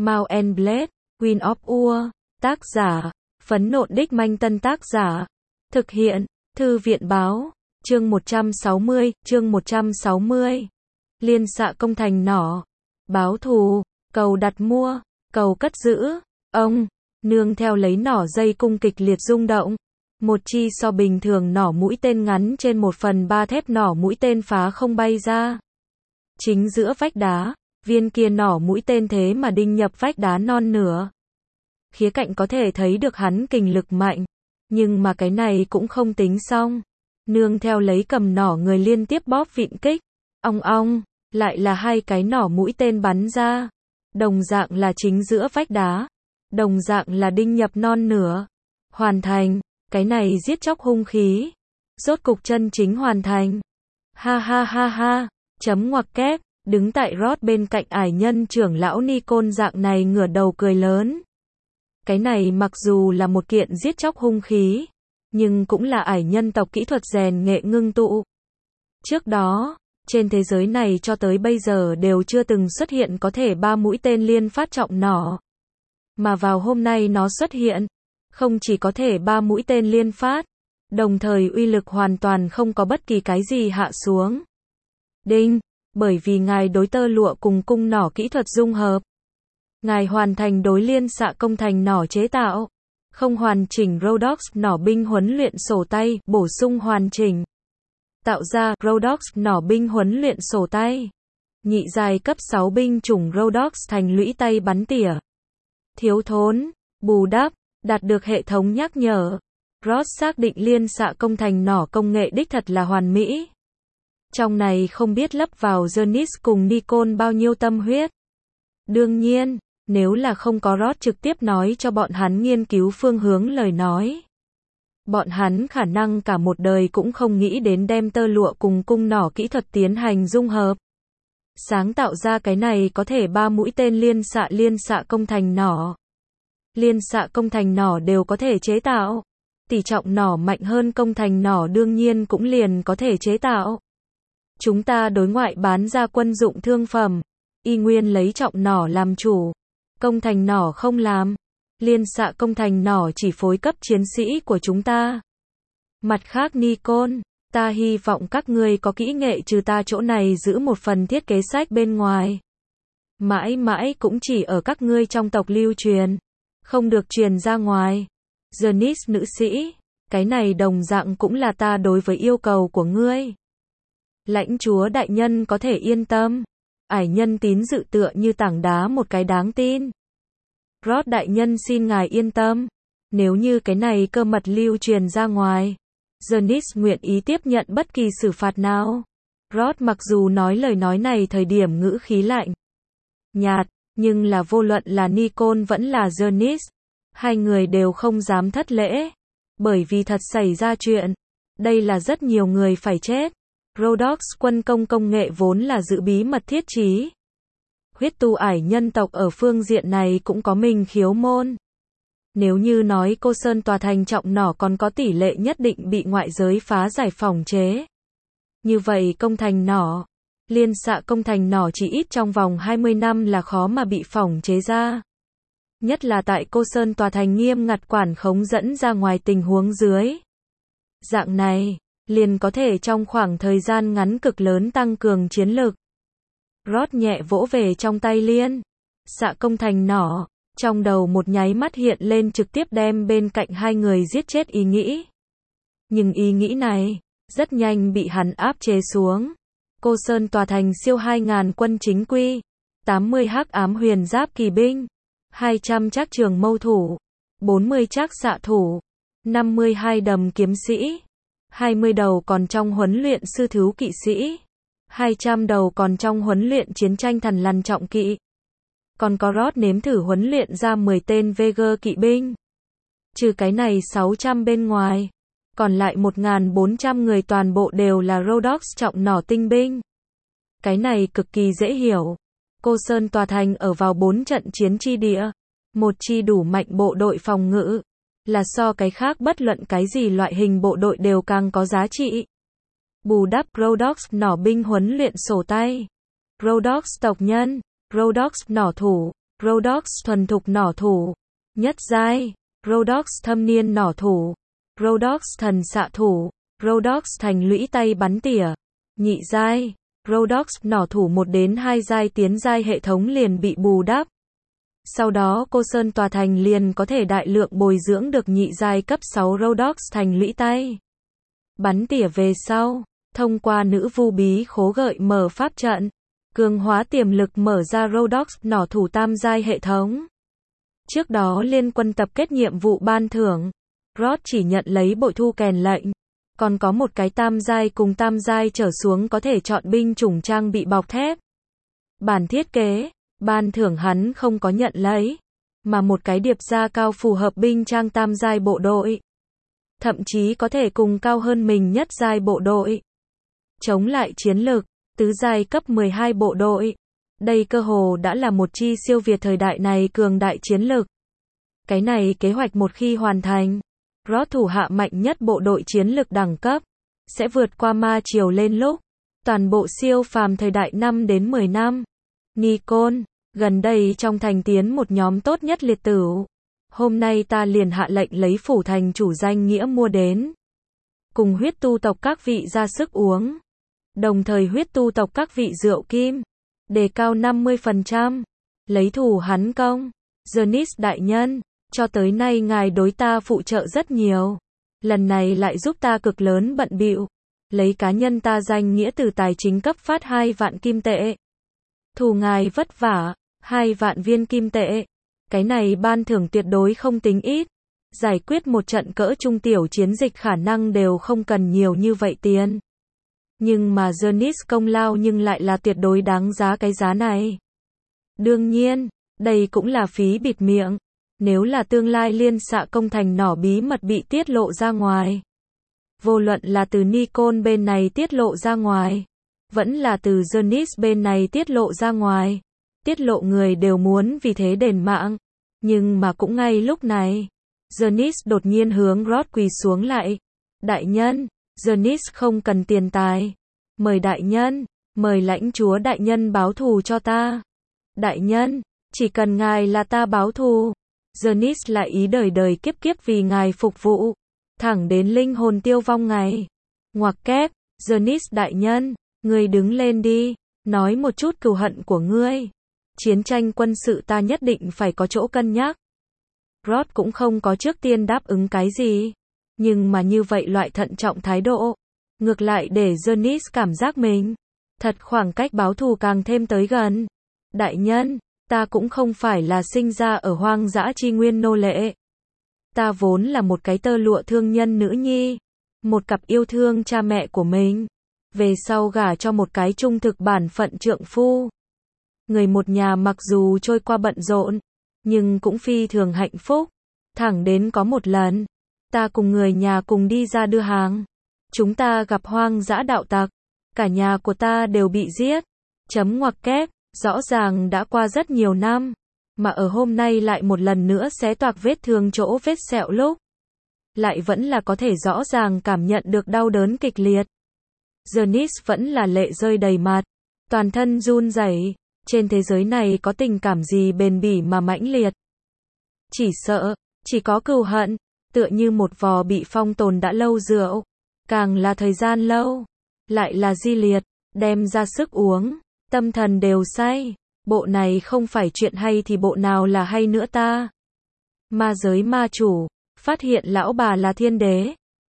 Mount and Blade, Queen of War, tác giả, Phấn Nộn Đích Manh Tân tác giả, thực hiện, Thư viện báo, chương 160, Liên xạ công thành nỏ, báo thù, cầu đặt mua, cầu cất giữ, ông, nương theo lấy nỏ dây cung kịch liệt rung động. Một chi so bình thường nỏ mũi tên ngắn trên 1/3 thép nỏ mũi tên phá không bay ra. Chính giữa vách đá, viên kia nỏ mũi tên thế mà đinh nhập vách đá non nửa. Khía cạnh có thể thấy được hắn kình lực mạnh, nhưng mà cái này cũng không tính xong. Nương theo lấy cầm nỏ người liên tiếp bóp vịn kích, ong ong, lại là 2 cái nỏ mũi tên bắn ra. Đồng dạng là chính giữa vách đá, đồng dạng là đinh nhập non nửa. Hoàn thành, cái này giết chóc hung khí. Rốt cục chân chính hoàn thành. Ha ha ha ha, chấm ngoặc kép, đứng tại Rod bên cạnh ải nhân trưởng lão Nikon dạng này ngửa đầu cười lớn. Cái này mặc dù là một kiện giết chóc hung khí, nhưng cũng là ải nhân tộc kỹ thuật rèn nghệ ngưng tụ. Trước đó, trên thế giới này cho tới bây giờ đều chưa từng xuất hiện có thể 3 mũi tên liên phát trọng nỏ. Mà vào hôm nay nó xuất hiện, không chỉ có thể 3 mũi tên liên phát, đồng thời uy lực hoàn toàn không có bất kỳ cái gì hạ xuống. Đinh, bởi vì ngài đối tơ lụa cùng cung nỏ kỹ thuật dung hợp. Ngài hoàn thành đối liên xạ công thành nỏ chế tạo. Không hoàn chỉnh Rhodox nỏ binh huấn luyện sổ tay, bổ sung hoàn chỉnh. Tạo ra Rhodox nỏ binh huấn luyện sổ tay. Nhị giai cấp 6 binh chủng Rhodox thành lũy tay bắn tỉa. Thiếu thốn, bù đắp, đạt được hệ thống nhắc nhở. Rod xác định liên xạ công thành nỏ công nghệ đích thật là hoàn mỹ. Trong này không biết lấp vào Zenith cùng Nikon bao nhiêu tâm huyết. Đương nhiên, nếu là không có Rod trực tiếp nói cho bọn hắn nghiên cứu phương hướng lời nói, bọn hắn khả năng cả một đời cũng không nghĩ đến đem tơ lụa cùng cung nỏ kỹ thuật tiến hành dung hợp. Sáng tạo ra cái này có thể 3 mũi tên liên xạ công thành nỏ. Liên xạ công thành nỏ đều có thể chế tạo. Tỷ trọng nỏ mạnh hơn công thành nỏ đương nhiên cũng liền có thể chế tạo. Chúng ta đối ngoại bán ra quân dụng thương phẩm, y nguyên lấy trọng nỏ làm chủ. Công thành nỏ không làm. Liên xạ công thành nỏ chỉ phối cấp chiến sĩ của chúng ta. Mặt khác Nikon, ta hy vọng các ngươi có kỹ nghệ trừ ta chỗ này giữ một phần thiết kế sách bên ngoài. Mãi mãi cũng chỉ ở các ngươi trong tộc lưu truyền, không được truyền ra ngoài. Zenith nữ sĩ, cái này đồng dạng cũng là ta đối với yêu cầu của ngươi. Lãnh chúa đại nhân có thể yên tâm. Ải nhân tín dự tựa như tảng đá một cái đáng tin. Rod đại nhân xin ngài yên tâm. Nếu như cái này cơ mật lưu truyền ra ngoài, Zenith nguyện ý tiếp nhận bất kỳ xử phạt nào. Rod mặc dù nói lời nói này thời điểm ngữ khí lạnh nhạt, nhưng là vô luận là Nikon vẫn là Zenith, hai người đều không dám thất lễ. Bởi vì thật xảy ra chuyện, đây là rất nhiều người phải chết. Rhodox quân công công nghệ vốn là giữ bí mật thiết chí. Huyết tu ải nhân tộc ở phương diện này cũng có mình khiếu môn. Nếu như nói Cô Sơn tòa thành trọng nỏ còn có tỷ lệ nhất định bị ngoại giới phá giải phỏng chế. Như vậy công thành nỏ, liên xạ công thành nỏ chỉ ít trong vòng 20 năm là khó mà bị phỏng chế ra. Nhất là tại Cô Sơn tòa thành nghiêm ngặt quản khống dẫn ra ngoài tình huống dưới. Dạng này, liền có thể trong khoảng thời gian ngắn cực lớn tăng cường chiến lực. Rod nhẹ vỗ về trong tay liên xạ công thành nỏ, trong đầu một nháy mắt hiện lên trực tiếp đem bên cạnh hai người giết chết ý nghĩ. Nhưng ý nghĩ này, rất nhanh bị hắn áp chế xuống. Cô Sơn tòa thành siêu 2.000 quân chính quy, 80 hắc ám huyền giáp kỳ binh, 200 trác trường mâu thủ, 40 trác xạ thủ, 52 đầm kiếm sĩ, 20 đầu còn trong huấn luyện sư thiếu kỵ sĩ, 200 đầu còn trong huấn luyện chiến tranh thần lằn trọng kỵ. Còn có Rod nếm thử huấn luyện ra 10 tên Vega kỵ binh. Trừ cái này 600 bên ngoài, còn lại 1.400 người toàn bộ đều là Rhodox trọng nỏ tinh binh. Cái này cực kỳ dễ hiểu. Cô Sơn tòa thành ở vào 4 trận chiến chi địa, một chi đủ mạnh bộ đội phòng ngự, là so cái khác bất luận cái gì loại hình bộ đội đều càng có giá trị. Bù đắp Rhodox nỏ binh huấn luyện sổ tay, Rhodox tộc nhân, Rhodox nỏ thủ, Rhodox thuần thục nỏ thủ. Nhất giai. Rhodox thâm niên nỏ thủ. Rhodox thần xạ thủ. Rhodox thành lũy tay bắn tỉa. Nhị giai. Rhodox nỏ thủ 1 đến 2 giai tiến giai hệ thống liền bị bù đắp. Sau đó cô Sơn tòa thành liền có thể đại lượng bồi dưỡng được nhị giai cấp 6 Rhodox thành lũy tay bắn tỉa về sau, thông qua nữ vu bí khố gợi mở pháp trận, cường hóa tiềm lực mở ra Rhodox nỏ thủ tam giai hệ thống. Trước đó liên quân tập kết nhiệm vụ ban thưởng, Rod chỉ nhận lấy bội thu kèn lệnh, còn có một cái tam giai cùng tam giai trở xuống có thể chọn binh chủng trang bị bọc thép. Bản thiết kế, ban thưởng hắn không có nhận lấy, mà một cái điệp gia cao phù hợp binh trang tam giai bộ đội. Thậm chí có thể cùng cao hơn mình nhất giai bộ đội. Chống lại chiến lược, tứ giai cấp 12 bộ đội. Đây cơ hồ đã là một chi siêu việt thời đại này cường đại chiến lược. Cái này kế hoạch một khi hoàn thành, Rod thủ hạ mạnh nhất bộ đội chiến lược đẳng cấp, sẽ vượt qua ma triều lên lúc. Toàn bộ siêu phàm thời đại 5 đến 10 năm. Nikon, gần đây trong thành tiến một nhóm tốt nhất liệt tử. Hôm nay ta liền hạ lệnh lấy phủ thành chủ danh nghĩa mua đến. Cùng huyết tu tộc các vị ra sức uống. Đồng thời huyết tu tộc các vị rượu kim. Đề cao 50%. Lấy thù hắn công. Zenith đại nhân, cho tới nay ngài đối ta phụ trợ rất nhiều. Lần này lại giúp ta cực lớn bận bịu. Lấy cá nhân ta danh nghĩa từ tài chính cấp phát 2 vạn kim tệ. Thù ngài vất vả, 2 vạn viên kim tệ. Cái này ban thưởng tuyệt đối không tính ít. Giải quyết một trận cỡ trung tiểu chiến dịch khả năng đều không cần nhiều như vậy tiền. Nhưng mà Zenith công lao nhưng lại là tuyệt đối đáng giá cái giá này. Đương nhiên, đây cũng là phí bịt miệng. Nếu là tương lai liên xạ công thành nỏ bí mật bị tiết lộ ra ngoài. Vô luận là từ Nikon bên này tiết lộ ra ngoài. Vẫn là từ Zenith bên này tiết lộ ra ngoài. Tiết lộ người đều muốn vì thế đền mạng. Nhưng mà cũng ngay lúc này, Zenith đột nhiên hướng Rod quỳ xuống lại. Đại nhân, Zenith không cần tiền tài. Mời đại nhân, mời lãnh chúa đại nhân báo thù cho ta. Đại nhân, chỉ cần ngài là ta báo thù. Zenith lại ý đời đời kiếp kiếp vì ngài phục vụ. Thẳng đến linh hồn tiêu vong ngày. Ngoặc kép, Zenith đại nhân, ngươi đứng lên đi, nói một chút cừu hận của ngươi. Chiến tranh quân sự ta nhất định phải có chỗ cân nhắc. Rod cũng không có trước tiên đáp ứng cái gì. Nhưng mà như vậy loại thận trọng thái độ. Ngược lại để Zenith cảm giác mình. Thật khoảng cách báo thù càng thêm tới gần. Đại nhân, ta cũng không phải là sinh ra ở hoang dã chi nguyên nô lệ. Ta vốn là một cái tơ lụa thương nhân nữ nhi. Một cặp yêu thương cha mẹ của mình. Về sau gả cho một cái trung thực bản phận trượng phu. Người một nhà mặc dù trôi qua bận rộn, nhưng cũng phi thường hạnh phúc. Thẳng đến có một lần, ta cùng người nhà cùng đi ra đưa hàng. Chúng ta gặp hoang dã đạo tặc. Cả nhà của ta đều bị giết. Chấm ngoặc kép, rõ ràng đã qua rất nhiều năm. Mà ở hôm nay lại một lần nữa xé toạc vết thương chỗ vết sẹo lúc. Lại vẫn là có thể rõ ràng cảm nhận được đau đớn kịch liệt. Zenith vẫn là lệ rơi đầy mặt. Toàn thân run rẩy. Trên thế giới này có tình cảm gì bền bỉ mà mãnh liệt. Chỉ sợ, chỉ có cừu hận, tựa như một vò bị phong tồn đã lâu rượu. Càng là thời gian lâu, lại là di liệt, đem ra sức uống, tâm thần đều say. Bộ này không phải chuyện hay thì bộ nào là hay nữa ta. Ma giới ma chủ, phát hiện lão bà là thiên đế.